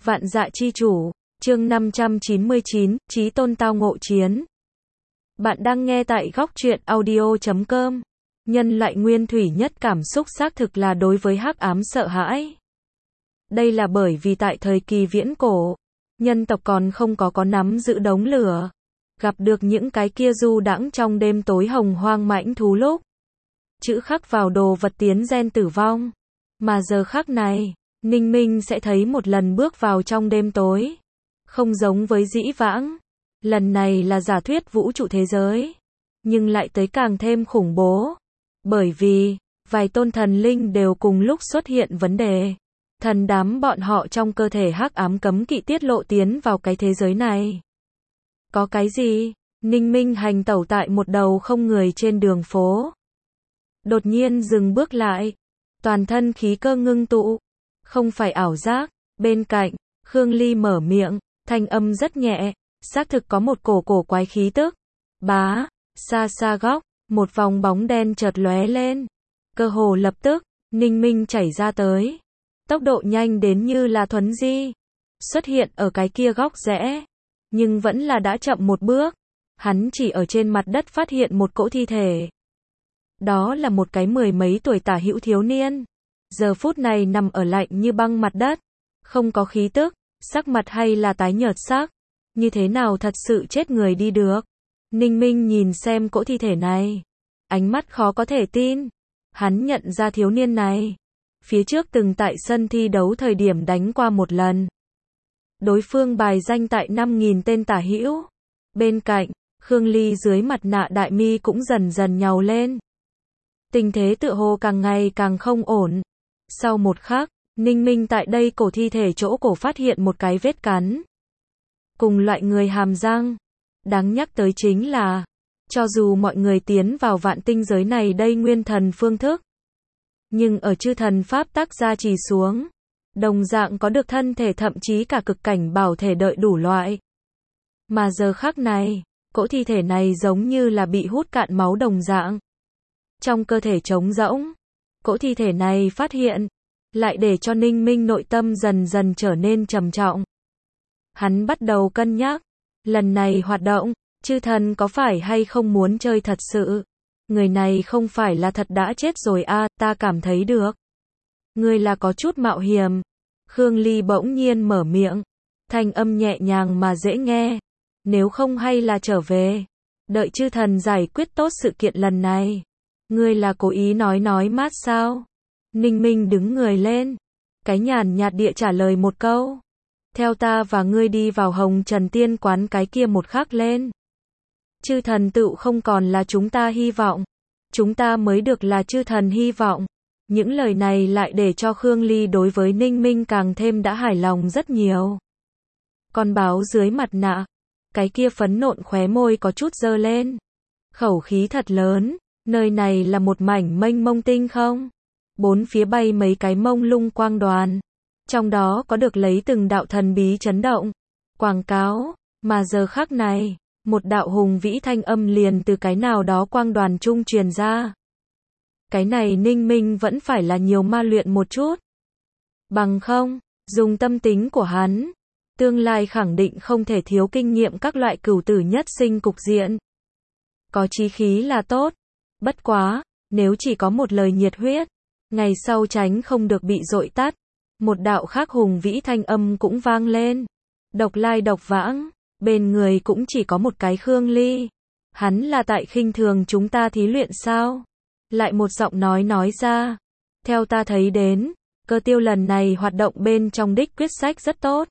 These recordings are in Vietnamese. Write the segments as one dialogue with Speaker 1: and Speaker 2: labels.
Speaker 1: Vạn Dạ Chi Chủ, chương 599, Chí Tôn Tao Ngộ Chiến. Bạn đang nghe tại góc truyện audio.com. Nhân loại nguyên thủy nhất cảm xúc xác thực là đối với hắc ám sợ hãi. Đây là bởi vì tại thời kỳ viễn cổ, nhân tộc còn không có nắm giữ đống lửa, gặp được những cái kia du đãng trong đêm tối hồng hoang mãnh thú lúc chữ khắc vào đồ vật tiến gen tử vong. Mà giờ khắc này, Ninh Minh sẽ thấy một lần bước vào trong đêm tối. Không giống với dĩ vãng. Lần này là giả thuyết vũ trụ thế giới. Nhưng lại tới càng thêm khủng bố. Bởi vì, vài tôn thần linh đều cùng lúc xuất hiện vấn đề. Thần đám bọn họ trong cơ thể hắc ám cấm kỵ tiết lộ tiến vào cái thế giới này. Có cái gì? Ninh Minh hành tẩu tại một đầu không người trên đường phố. Đột nhiên dừng bước lại. Toàn thân khí cơ ngưng tụ. Không phải ảo giác. Bên cạnh, Khương Ly mở miệng, thanh âm rất nhẹ, xác thực có một cổ quái khí tức. Bá, xa xa góc, một vòng bóng đen chợt lóe lên. Cơ hồ lập tức, Ninh Minh chảy ra tới. Tốc độ nhanh đến như là thuấn di. Xuất hiện ở cái kia góc rẽ. Nhưng vẫn là đã chậm một bước. Hắn chỉ ở trên mặt đất phát hiện một cỗ thi thể. Đó là một cái mười mấy tuổi tả hữu thiếu niên. Giờ phút này nằm ở lạnh như băng mặt đất. Không có khí tức, sắc mặt hay là tái nhợt sắc. Như thế nào thật sự chết người đi được. Ninh Minh nhìn xem cỗ thi thể này. Ánh mắt khó có thể tin. Hắn nhận ra thiếu niên này. Phía trước từng tại sân thi đấu thời điểm đánh qua một lần. Đối phương bài danh tại 5.000 tên tả hữu. Bên cạnh, Khương Ly dưới mặt nạ đại mi cũng dần dần nhàu lên. Tình thế tựa hồ càng ngày càng không ổn. Sau một khắc, Ninh Minh tại đây cổ thi thể chỗ cổ phát hiện một cái vết cắn. Cùng loại người hàm răng. Đáng nhắc tới chính là, cho dù mọi người tiến vào vạn tinh giới này đây nguyên thần phương thức. Nhưng ở chư thần pháp tác gia trì xuống. Đồng dạng có được thân thể thậm chí cả cực cảnh bảo thể đợi đủ loại. Mà giờ khắc này, cỗ thi thể này giống như là bị hút cạn máu đồng dạng. Trong cơ thể trống rỗng, cỗ thi thể này phát hiện, lại để cho Ninh Minh nội tâm dần dần trở nên trầm trọng. Hắn bắt đầu cân nhắc, lần này hoạt động, chư thần có phải hay không muốn chơi thật sự? Người này không phải là thật đã chết rồi à, ta cảm thấy được. Người là có chút mạo hiểm. Khương Ly bỗng nhiên mở miệng, thanh âm nhẹ nhàng mà dễ nghe. Nếu không hay là trở về, đợi chư thần giải quyết tốt sự kiện lần này. Ngươi là cố ý nói mát sao? Ninh Minh đứng người lên. Cái nhàn nhạt địa trả lời một câu. Theo ta và ngươi đi vào Hồng Trần Tiên quán cái kia một khắc lên. Chư thần tựu không còn là chúng ta hy vọng. Chúng ta mới được là chư thần hy vọng. Những lời này lại để cho Khương Ly đối với Ninh Minh càng thêm đã hài lòng rất nhiều. Con báo dưới mặt nạ. Cái kia phấn nộn khóe môi có chút dơ lên. Khẩu khí thật lớn. Nơi này là một mảnh mênh mông tinh không? Bốn phía bay mấy cái mông lung quang đoàn. Trong đó có được lấy từng đạo thần bí chấn động. Quảng cáo. Mà giờ khắc này, một đạo hùng vĩ thanh âm liền từ cái nào đó quang đoàn trung truyền ra. Cái này Ninh Minh vẫn phải là nhiều ma luyện một chút. Bằng không, dùng tâm tính của hắn, tương lai khẳng định không thể thiếu kinh nghiệm các loại cửu tử nhất sinh cục diện. Có chí khí là tốt. Bất quá, nếu chỉ có một lời nhiệt huyết, ngày sau tránh không được bị dội tắt. Một đạo khác hùng vĩ thanh âm cũng vang lên. Độc lai độc vãng, bên người cũng chỉ có một cái Khương Ly. Hắn là tại khinh thường chúng ta thí luyện sao? Lại một giọng nói ra. Theo ta thấy đến, Cơ Tiêu lần này hoạt động bên trong đích quyết sách rất tốt.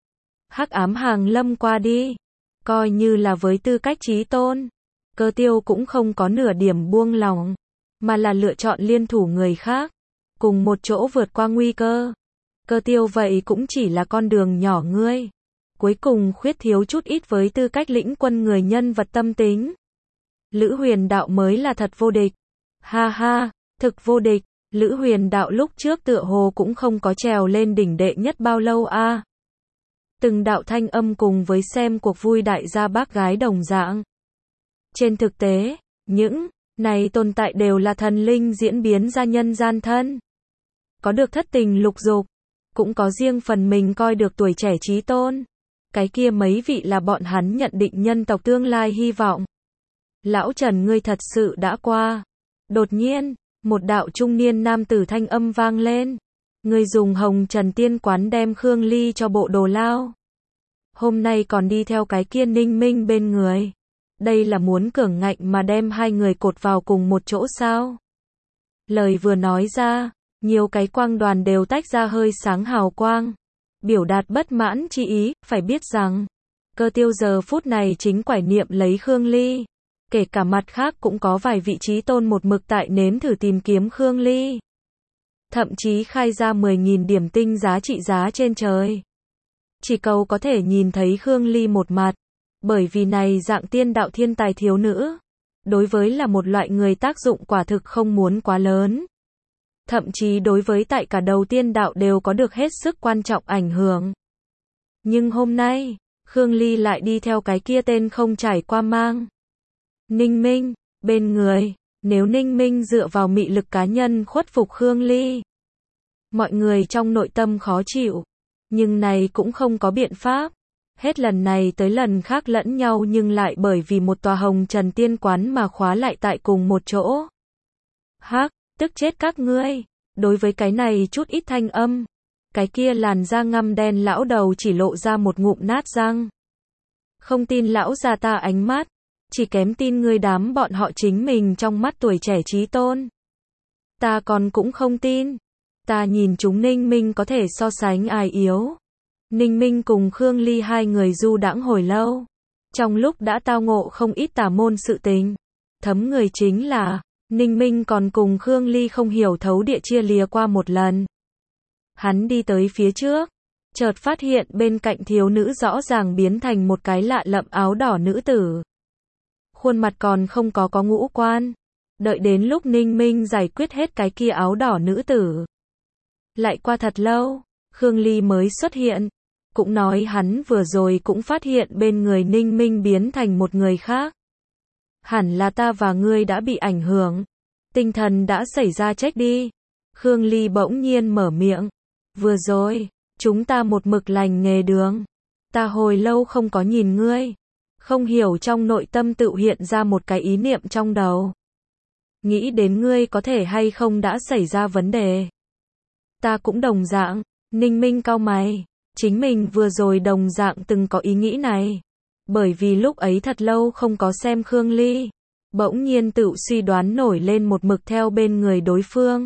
Speaker 1: Hắc ám hàng lâm qua đi. Coi như là với tư cách chí tôn. Cơ Tiêu cũng không có nửa điểm buông lòng, mà là lựa chọn liên thủ người khác, cùng một chỗ vượt qua nguy cơ. Cơ Tiêu vậy cũng chỉ là con đường nhỏ ngươi. Cuối cùng khuyết thiếu chút ít với tư cách lĩnh quân người nhân vật tâm tính. Lữ Huyền Đạo mới là thật vô địch. Ha ha, thực vô địch. Lữ Huyền Đạo lúc trước tựa hồ cũng không có trèo lên đỉnh đệ nhất bao lâu a. Từng đạo thanh âm cùng với xem cuộc vui đại gia bác gái đồng dạng. Trên thực tế, những này tồn tại đều là thần linh diễn biến ra nhân gian thân. Có được thất tình lục dục, cũng có riêng phần mình coi được tuổi trẻ chí tôn. Cái kia mấy vị là bọn hắn nhận định nhân tộc tương lai hy vọng. Lão Trần ngươi thật sự đã qua. Đột nhiên, một đạo trung niên nam tử thanh âm vang lên. Ngươi dùng Hồng Trần Tiên Quán đem Khương Ly cho bộ đồ lao. Hôm nay còn đi theo cái kia Ninh Minh bên người. Đây là muốn cường ngạnh mà đem hai người cột vào cùng một chỗ sao? Lời vừa nói ra, nhiều cái quang đoàn đều tách ra hơi sáng hào quang. Biểu đạt bất mãn chi ý, phải biết rằng, Cơ Tiêu giờ phút này chính quải niệm lấy Khương Ly. Kể cả mặt khác cũng có vài vị trí tôn một mực tại nếm thử tìm kiếm Khương Ly. Thậm chí khai ra 10.000 điểm tinh giá trị giá trên trời. Chỉ cầu có thể nhìn thấy Khương Ly một mặt. Bởi vì này dạng tiên đạo thiên tài thiếu nữ. Đối với là một loại người tác dụng quả thực không muốn quá lớn. Thậm chí đối với tại cả đầu tiên đạo đều có được hết sức quan trọng ảnh hưởng. Nhưng hôm nay, Khương Ly lại đi theo cái kia tên không trải qua mang. Ninh Minh, bên người, nếu Ninh Minh dựa vào mị lực cá nhân khuất phục Khương Ly. Mọi người trong nội tâm khó chịu, nhưng này cũng không có biện pháp. Hết lần này tới lần khác lẫn nhau nhưng lại bởi vì một tòa Hồng Trần Tiên Quán mà khóa lại tại cùng một chỗ. Hắc, tức chết các ngươi. Đối với cái này chút ít thanh âm, cái kia làn da ngăm đen lão đầu chỉ lộ ra một ngụm nát răng. Không tin lão già ta ánh mắt, chỉ kém tin ngươi đám bọn họ chính mình trong mắt tuổi trẻ chí tôn. Ta còn cũng không tin. Ta nhìn chúng Ninh Minh có thể so sánh ai yếu. Ninh Minh cùng Khương Ly hai người du đãng hồi lâu. Trong lúc đã tao ngộ không ít tà môn sự tình. Thấm người chính là, Ninh Minh còn cùng Khương Ly không hiểu thấu địa chia lìa qua một lần. Hắn đi tới phía trước, chợt phát hiện bên cạnh thiếu nữ rõ ràng biến thành một cái lạ lẫm áo đỏ nữ tử. Khuôn mặt còn không có ngũ quan. Đợi đến lúc Ninh Minh giải quyết hết cái kia áo đỏ nữ tử. Lại qua thật lâu, Khương Ly mới xuất hiện. Cũng nói hắn vừa rồi cũng phát hiện bên người Ninh Minh biến thành một người khác. Hẳn là ta và ngươi đã bị ảnh hưởng. Tinh thần đã xảy ra trách đi. Khương Ly bỗng nhiên mở miệng. Vừa rồi, chúng ta một mực lành nghề đường. Ta hồi lâu không có nhìn ngươi. Không hiểu trong nội tâm tự hiện ra một cái ý niệm trong đầu. Nghĩ đến ngươi có thể hay không đã xảy ra vấn đề. Ta cũng đồng dạng. Ninh Minh cau mày. Chính mình vừa rồi đồng dạng từng có ý nghĩ này. Bởi vì lúc ấy thật lâu không có xem Khương Ly. Bỗng nhiên tự suy đoán nổi lên một mực theo bên người đối phương.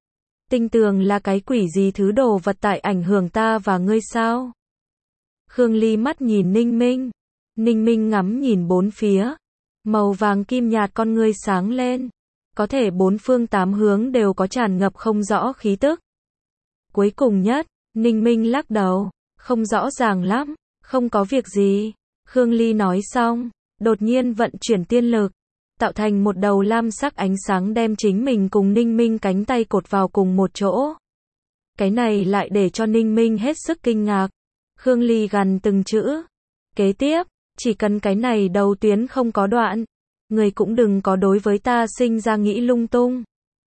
Speaker 1: Tinh tường là cái quỷ gì thứ đồ vật tại ảnh hưởng ta và ngươi sao? Khương Ly mắt nhìn Ninh Minh. Ninh Minh ngắm nhìn bốn phía. Màu vàng kim nhạt con ngươi sáng lên. Có thể bốn phương tám hướng đều có tràn ngập không rõ khí tức. Cuối cùng nhất, Ninh Minh lắc đầu. Không rõ ràng lắm. Không có việc gì. Khương Ly nói xong, đột nhiên vận chuyển tiên lực. Tạo thành một đầu lam sắc ánh sáng đem chính mình cùng Ninh Minh cánh tay cột vào cùng một chỗ. Cái này lại để cho Ninh Minh hết sức kinh ngạc. Khương Ly gằn từng chữ. Kế tiếp, chỉ cần cái này đầu tuyến không có đoạn. Người cũng đừng có đối với ta sinh ra nghĩ lung tung.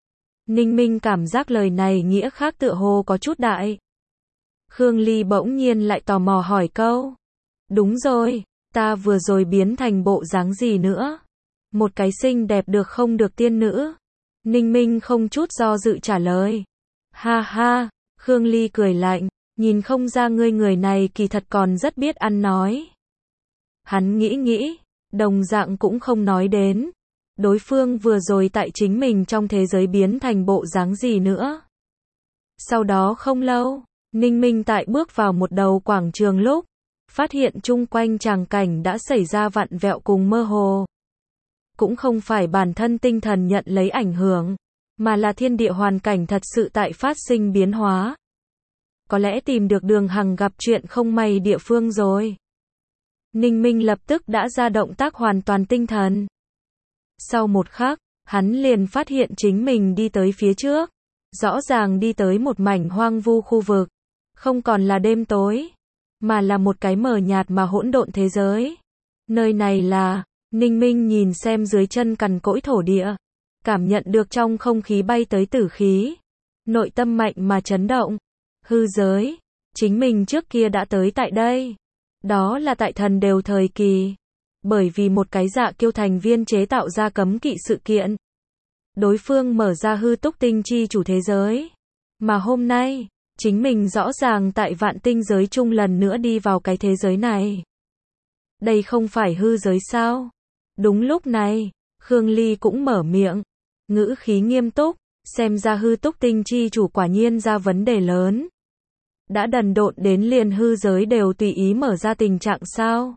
Speaker 1: Ninh Minh cảm giác lời này nghĩa khác tựa hồ có chút đại. Khương Ly bỗng nhiên lại tò mò hỏi câu. Đúng rồi, ta vừa rồi biến thành bộ dáng gì nữa? Một cái xinh đẹp được không được tiên nữ. Ninh Minh không chút do dự trả lời. Ha ha, Khương Ly cười lạnh, nhìn không ra ngươi người này kỳ thật còn rất biết ăn nói. Hắn nghĩ, đồng dạng cũng không nói đến. Đối phương vừa rồi tại chính mình trong thế giới biến thành bộ dáng gì nữa. Sau đó không lâu, Ninh Minh tại bước vào một đầu quảng trường lúc, phát hiện chung quanh tràng cảnh đã xảy ra vặn vẹo cùng mơ hồ. Cũng không phải bản thân tinh thần nhận lấy ảnh hưởng, mà là thiên địa hoàn cảnh thật sự tại phát sinh biến hóa. Có lẽ tìm được đường hằng gặp chuyện không may địa phương rồi. Ninh Minh lập tức đã ra động tác hoàn toàn tinh thần. Sau một khắc, hắn liền phát hiện chính mình đi tới phía trước. Rõ ràng đi tới một mảnh hoang vu khu vực. Không còn là đêm tối, mà là một cái mờ nhạt mà hỗn độn thế giới. Nơi này là, Ninh Minh nhìn xem dưới chân cằn cỗi thổ địa. Cảm nhận được trong không khí bay tới tử khí. Nội tâm mạnh mà chấn động. Hư giới, chính mình trước kia đã tới tại đây. Đó là tại thần đều thời kỳ. Bởi vì một cái dạ kiêu thành viên chế tạo ra cấm kỵ sự kiện. Đối phương mở ra hư túc tinh chi chủ thế giới. Mà hôm nay, chính mình rõ ràng tại vạn tinh giới chung lần nữa đi vào cái thế giới này. Đây không phải hư giới sao? Đúng lúc này, Khương Ly cũng mở miệng. Ngữ khí nghiêm túc, xem ra hư túc tinh chi chủ quả nhiên ra vấn đề lớn. Đã đần độn đến liền hư giới đều tùy ý mở ra tình trạng sao?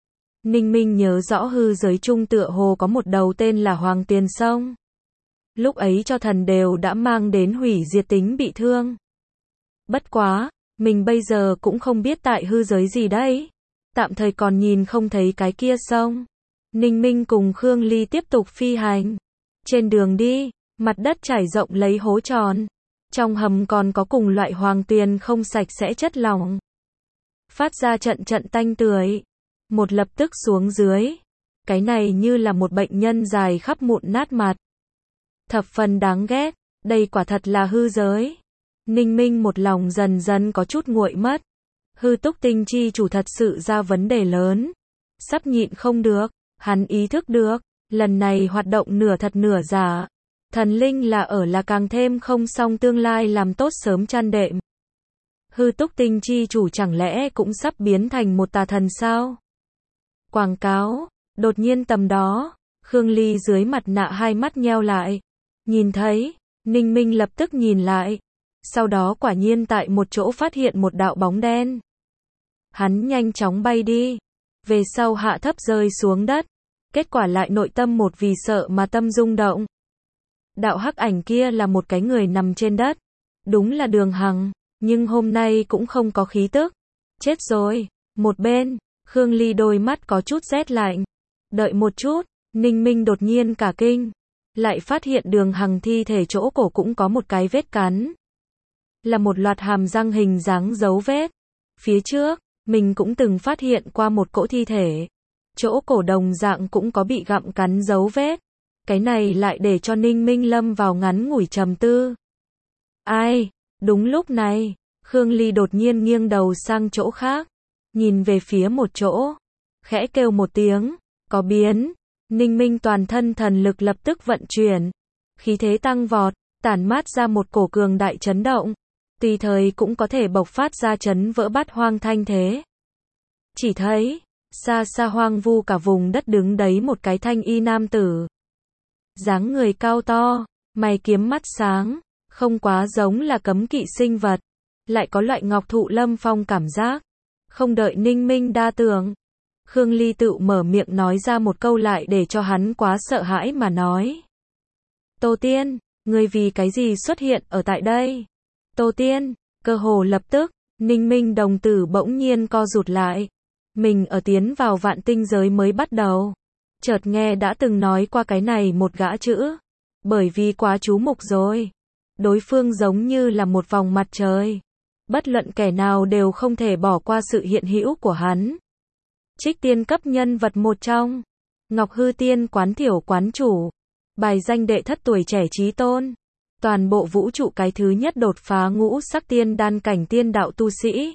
Speaker 1: Ninh Minh nhớ rõ hư giới chung tựa hồ có một đầu tên là Hoàng Tuyền Sông. Lúc ấy cho thần đều đã mang đến hủy diệt tính bị thương. Bất quá, mình bây giờ cũng không biết tại hư giới gì đấy. Tạm thời còn nhìn không thấy cái kia sông. Ninh Minh cùng Khương Ly tiếp tục phi hành. Trên đường đi, mặt đất trải rộng lấy hố tròn. Trong hầm còn có cùng loại hoàng tuyền không sạch sẽ chất lỏng. Phát ra trận trận tanh tưởi. Một lập tức xuống dưới. Cái này như là một bệnh nhân dài khắp mụn nát mặt. Thập phần đáng ghét. Đây quả thật là hư giới. Ninh Minh một lòng dần dần có chút nguội mất. Hư túc tinh chi chủ thật sự ra vấn đề lớn. Sắp nhịn không được. Hắn ý thức được. Lần này hoạt động nửa thật nửa giả. Thần linh là càng thêm không xong tương lai làm tốt sớm chăn đệm. Hư túc tinh chi chủ chẳng lẽ cũng sắp biến thành một tà thần sao? Quảng cáo. Đột nhiên tầm đó, Khương Ly dưới mặt nạ hai mắt nheo lại. Nhìn thấy, Ninh Minh lập tức nhìn lại. Sau đó quả nhiên tại một chỗ phát hiện một đạo bóng đen. Hắn nhanh chóng bay đi. Về sau hạ thấp rơi xuống đất. Kết quả lại nội tâm một vì sợ mà tâm rung động. Đạo hắc ảnh kia là một cái người nằm trên đất. Đúng là Đường Hằng, nhưng hôm nay cũng không có khí tức. Chết rồi. Một bên, Khương Ly đôi mắt có chút rét lạnh. Đợi một chút, Ninh Minh đột nhiên cả kinh. Lại phát hiện Đường Hằng thi thể chỗ cổ cũng có một cái vết cắn. Là một loạt hàm răng hình dáng dấu vết. Phía trước, mình cũng từng phát hiện qua một cỗ thi thể. Chỗ cổ đồng dạng cũng có bị gặm cắn dấu vết. Cái này lại để cho Ninh Minh lâm vào ngắn ngủi trầm tư. Ai? Đúng lúc này, Khương Ly đột nhiên nghiêng đầu sang chỗ khác. Nhìn về phía một chỗ. Khẽ kêu một tiếng. Có biến. Ninh Minh toàn thân thần lực lập tức vận chuyển. Khí thế tăng vọt. Tản mát ra một cổ cường đại chấn động. Tùy thời cũng có thể bộc phát ra chấn vỡ bát hoang thanh thế. Chỉ thấy, xa xa hoang vu cả vùng đất đứng đấy một cái thanh y nam tử. Dáng người cao to, mày kiếm mắt sáng, không quá giống là cấm kỵ sinh vật, lại có loại ngọc thụ lâm phong cảm giác. Không đợi Ninh Minh đa tưởng, Khương Ly tự mở miệng nói ra một câu lại để cho hắn quá sợ hãi mà nói. Tô Tiên, ngươi vì cái gì xuất hiện ở tại đây? Tô Tiên, cơ hồ lập tức, Ninh Minh đồng tử bỗng nhiên co rụt lại. Mình ở tiến vào vạn tinh giới mới bắt đầu. Chợt nghe đã từng nói qua cái này một gã chữ. Bởi vì quá chú mục rồi. Đối phương giống như là một vòng mặt trời. Bất luận kẻ nào đều không thể bỏ qua sự hiện hữu của hắn. Trích tiên cấp nhân vật một trong. Ngọc Hư Tiên quán thiểu quán chủ. Bài danh đệ thất tuổi trẻ chí tôn. Toàn bộ vũ trụ cái thứ nhất đột phá ngũ sắc tiên đan cảnh tiên đạo tu sĩ.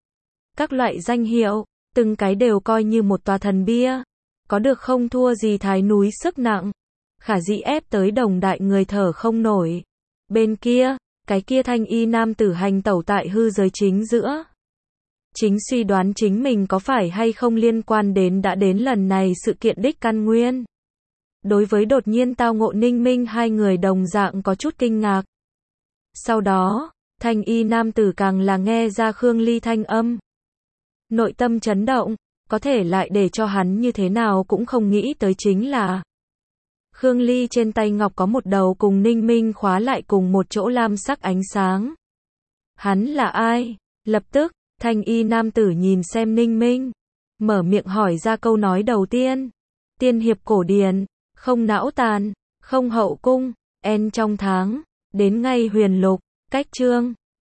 Speaker 1: Các loại danh hiệu, từng cái đều coi như một tòa thần bia. Có được không thua gì thái núi sức nặng. Khả dĩ ép tới đồng đại người thở không nổi. Bên kia, cái kia thanh y nam tử hành tẩu tại hư giới chính giữa. Chính suy đoán chính mình có phải hay không liên quan đến đã đến lần này sự kiện đích căn nguyên. Đối với đột nhiên tao ngộ Ninh Minh hai người đồng dạng có chút kinh ngạc. Sau đó, thanh y nam tử càng là nghe ra Khương Ly thanh âm. Nội tâm chấn động, có thể lại để cho hắn như thế nào cũng không nghĩ tới chính là Khương Ly trên tay ngọc có một đầu cùng Ninh Minh khóa lại cùng một chỗ lam sắc ánh sáng. Hắn là ai? Lập tức, thanh y nam tử nhìn xem Ninh Minh. Mở miệng hỏi ra câu nói đầu tiên. Tiên hiệp cổ điển, không não tàn, không hậu cung, en trong tháng, đến ngay huyền lục, cách chương.